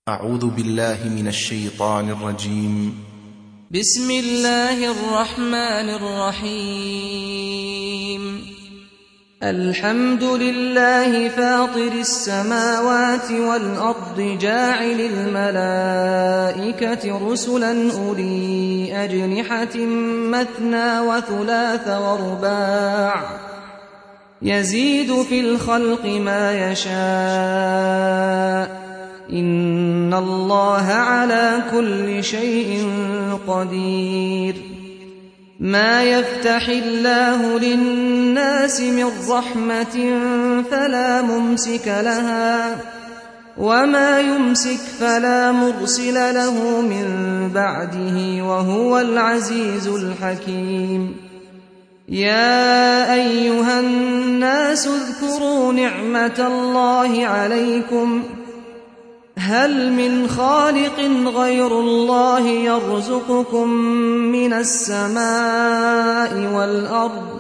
أعوذ بالله من الشيطان الرجيم. بسم الله الرحمن الرحيم. الحمد لله فاطر السماوات والأرض جاعل الملائكة رسلا أولي أجنحة مثنى وثلاث ورباع يزيد في الخلق ما يشاء إن الله على كل شيء قدير. ما يفتح الله للناس من رحمة فلا ممسك لها وما يمسك فلا مرسل له من بعده وهو العزيز الحكيم. يا أيها الناس اذكروا نعمة الله عليكم هل من خالق غير الله يرزقكم من السماء والأرض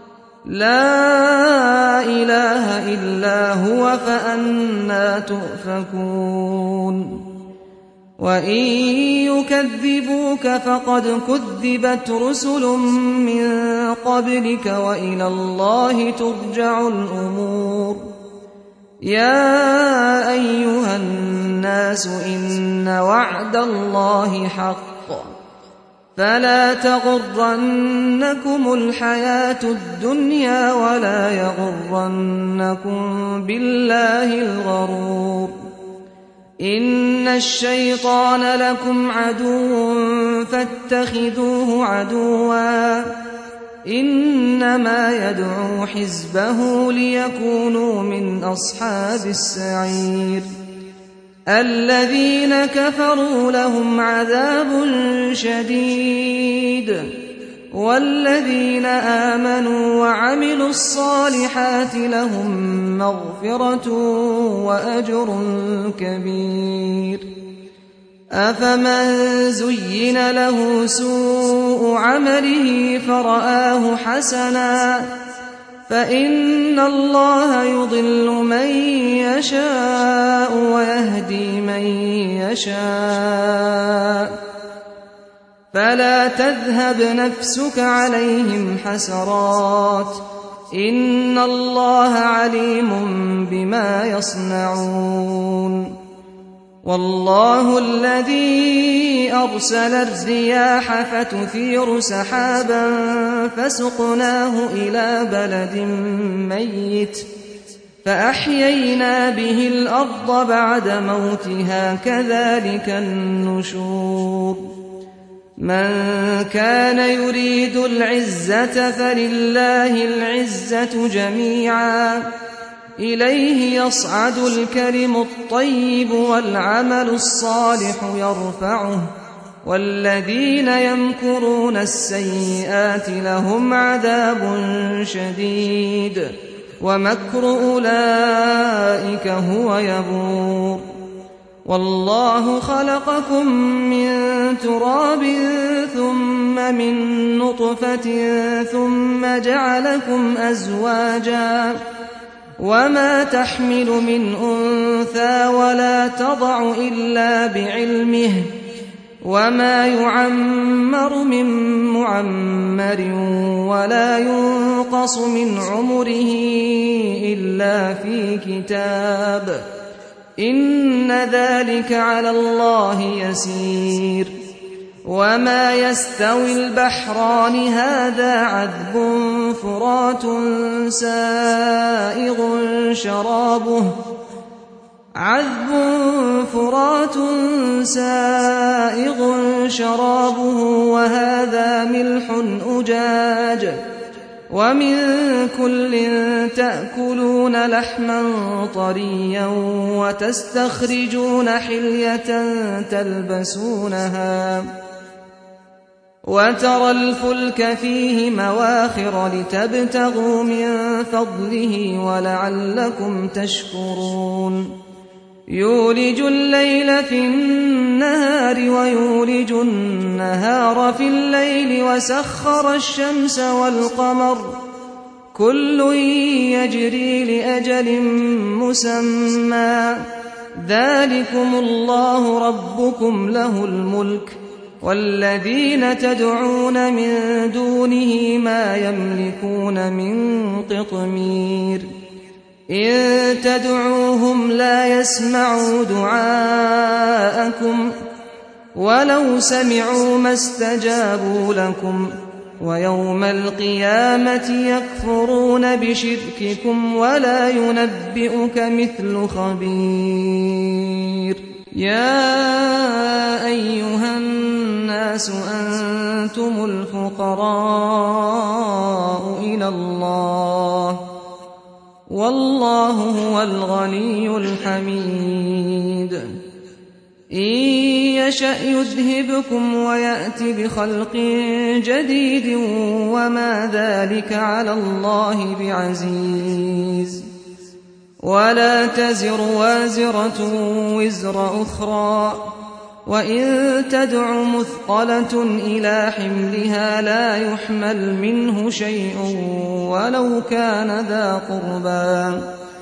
لا إله إلا هو فأنى تؤفكون. وإن يكذبوك فقد كذبت رسل من قبلك وإلى الله ترجع الأمور. يا أيها الناس إن وعد الله حق فلا تغرنكم الحياة الدنيا ولا يغرنكم بالله الغرور. إن الشيطان لكم عدو فاتخذوه عدوا إنما يدعو حزبه ليكونوا من أصحاب السعير. الذين كفروا لهم عذاب شديد والذين آمنوا وعملوا الصالحات لهم مغفرة وأجر كبير. أفمن زين له سوء عمله فرآه حسنا فإن الله يضل من يشاء ويهدي من يشاء فلا تذهب نفسك عليهم حسرات إن الله عليم بما يصنعون. والله الذي أرسل الرياح فتثير سحابا فسقناه إلى بلد ميت فأحيينا به الأرض بعد موتها كذلك النشور. من كان يريد العزة فلله العزة جميعا إليه يصعد الكلم الطيب والعمل الصالح يرفعه والذين يمكرون السيئات لهم عذاب شديد ومكر أولئك هو يبور. والله خلقكم من تراب ثم من نطفة ثم جعلكم أزواجا وما تحمل من أنثى ولا تضع إلا بعلمه وما يعمر من معمر ولا ينقص من عمره إلا في كتاب إن ذلك على الله يسير. وما يستوي البحران هذا عذب فرات سائغ شرابه وهذا ملح أجاج ومن كل تأكلون لحما طريا وتستخرجون حلية تلبسونها وترى الفلك فيه مواخر لتبتغوا من فضله ولعلكم تشكرون. يولج الليل في النهار ويولج النهار في الليل وسخر الشمس والقمر كل يجري لأجل مسمى ذلكم الله ربكم له الملك والذين تدعون من دونه ما يملكون من قطمير إن تدعوهم لا يسمعوا دعاءكم ولو سمعوا ما استجابوا لكم ويوم القيامة يكفرون بشرككم ولا ينبئك مثل خبير يا أيها الناس أنتم الفقراء إلى الله والله هو الغني الحميد إن يشأ يذهبكم ويأت بخلق جديد وما ذلك على الله بعزيز ولا تزر وازرة وزر أخرى وإن تدع مثقلة إلى حملها لا يحمل منه شيء ولو كان ذا قربى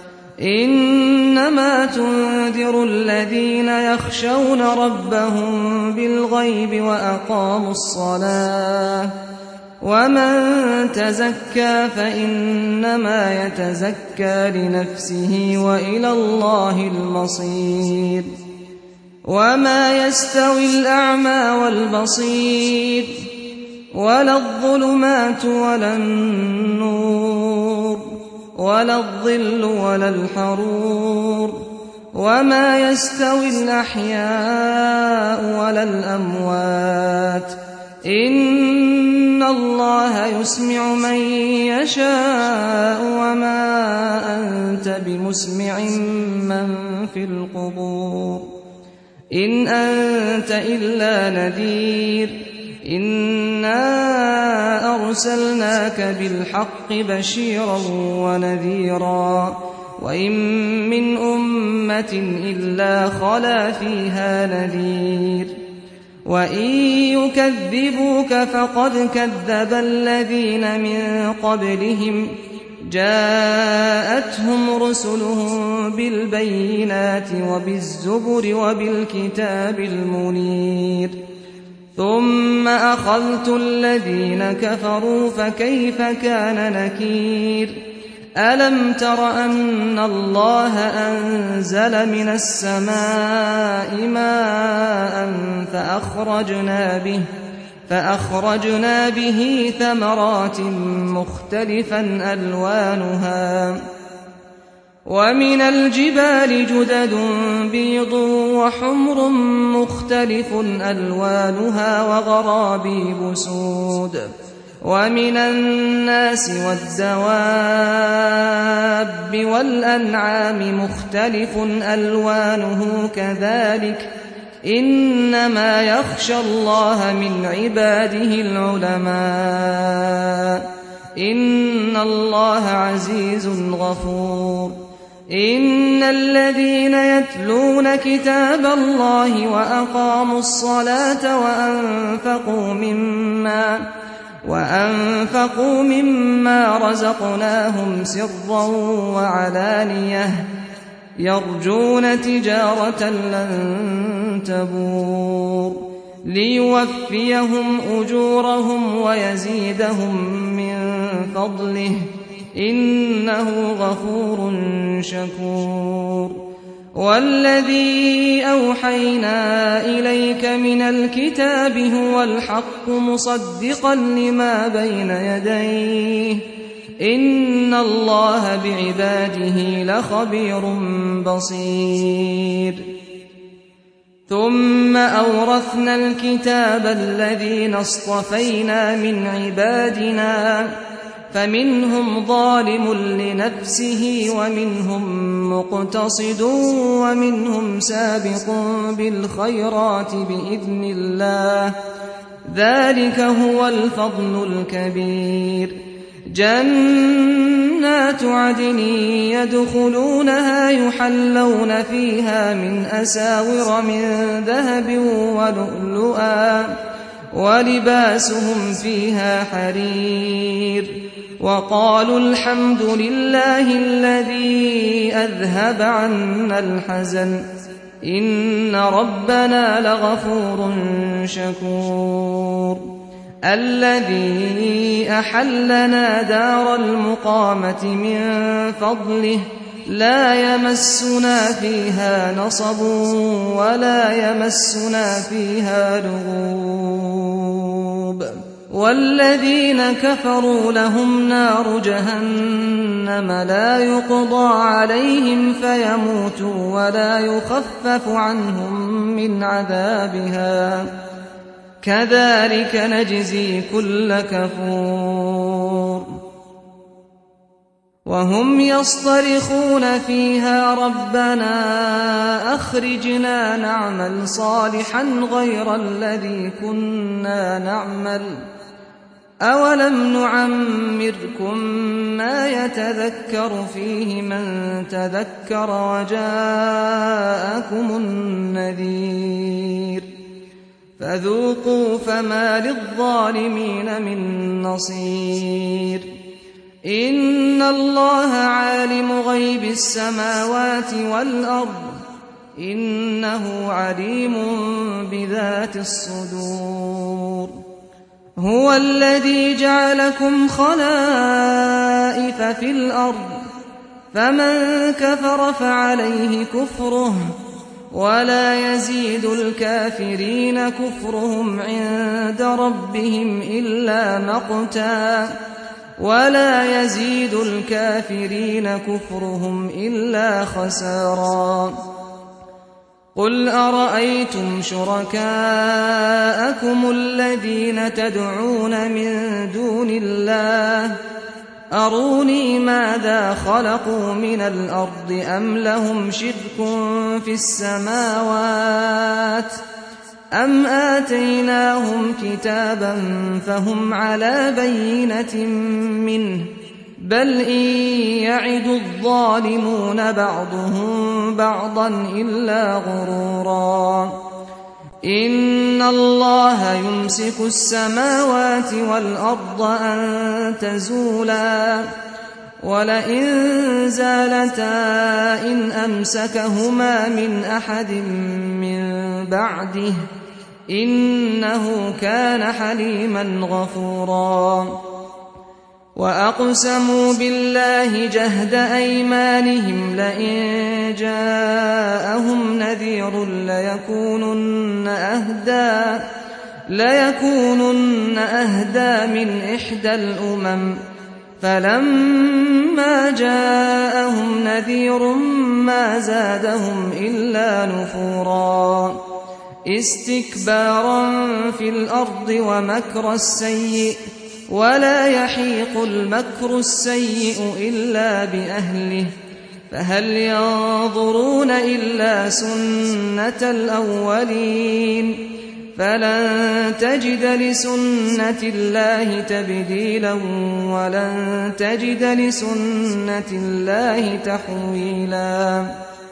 إنما تنذر الذين يخشون ربهم بالغيب وأقاموا الصلاة ومن تزكى فإنما يتزكى لنفسه وإلى الله المصير وما يستوي الأعمى والبصير ولا الظلمات ولا النور ولا الظل ولا الحرور وما يستوي الأحياء ولا الأموات إن الله يسمع من يشاء وما أنت بمسمع من في القبور إن أنت إلا نذير إنا أرسلناك بالحق بشيرا ونذيرا وإن من أمة إلا خلا فيها نذير وإن يكذبوك فقد كذب الذين من قبلهم جاءتهم رسلهم بالبينات وبالزبر وبالكتاب المنير ثم أخذت الذين كفروا فكيف كان نكير ألم تر أن الله أنزل من السماء ماء فأخرجنا به ثمرات مختلفا ألوانها ومن الجبال جدد بيض وحمر مختلف ألوانها وغرابيب سود ومن الناس والدواب والأنعام مختلف ألوانه كذلك إنما يخشى الله من عباده العلماء إن الله عزيز غفور إن الذين يتلون كتاب الله وأقاموا الصلاة وأنفقوا مما رزقناهم سرا وعلانية يرجون تجارة لن تبور ليوفيهم أجورهم ويزيدهم من فضله إنه غفور شكور والذي أوحينا إليك من الكتاب هو الحق مصدقا لما بين يديه إن الله بعباده لخبير بصير ثم أورثنا الكتاب الذين اصطفينا من عبادنا فمنهم ظالم لنفسه ومنهم مقتصد ومنهم سابق بالخيرات بإذن الله ذلك هو الفضل الكبير جنات عدن يدخلونها يحلون فيها من أساور من ذهب ولؤلؤا ولباسهم فيها حرير وقالوا الحمد لله الذي أذهب عنا الحزن إن ربنا لغفور شكور الذي أحلنا دار المقامة من فضله لا يمسنا فيها نصب ولا يمسنا فيها لغوب والذين كفروا لهم نار جهنم لا يقضى عليهم فيموتوا ولا يخفف عنهم من عذابها كذلك نجزي كل كفور وهم يصطرخون فيها ربنا أخرجنا نعمل صالحا غير الذي كنا نعمل أولم نعمركم ما يتذكر فيه من تذكر وجاءكم النذير فذوقوا فما للظالمين من نصير إن الله عالم غيب السماوات والأرض إنه عليم بذات الصدور هو الذي جعلكم خلائف في الأرض فمن كفر فعليه كفره ولا يزيد الكافرين كفرهم عند ربهم إلا مقتا ولا يزيد الكافرين كفرهم إلا خسارا قل أرأيتم شركاءكم الذين تدعون من دون الله أروني ماذا خلقوا من الأرض أم لهم شرك في السماوات أم آتيناهم كتابا فهم على بينة منه بل إن يعد الظالمون بعضهم بعضا إلا غرورا إن الله يمسك السماوات والأرض أن تزولا ولئن زالتا إن أمسكهما من أحد من بعده إنه كان حليما غفورا وأقسموا بالله جهد أيمانهم لئن جاءهم نذير ليكونن أهدى من إحدى الأمم فلما جاءهم نذير ما زادهم إلا نفورا استكبارا في الأرض ومكر السيء ولا يحيق المكر السيء إلا بأهله فهل ينظرون إلا سنة الأولين فلن تجد لسنة الله تبديلا ولن تجد لسنة الله تحويلا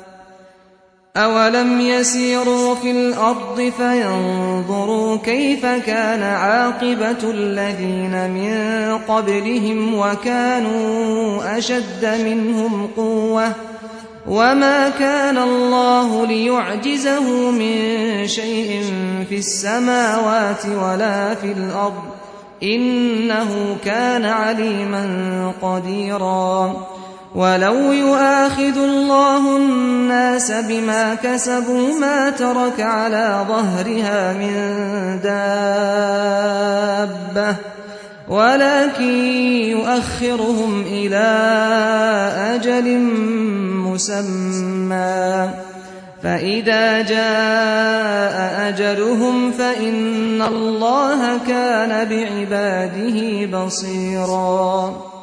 أولم يسيروا في الأرض فينظروا كيف كان عاقبة الذين من قبلهم وكانوا أشد منهم قوة وما كان الله ليعجزه من شيء في السماوات ولا في الأرض إنه كان عليما قديرا ولو يؤاخذ الله الناس بما كسبوا ما ترك على ظهرها من دابة ولكن يؤخرهم إلى أجل مسمى فإذا جاء أجلهم فإن الله كان بعباده بصيرا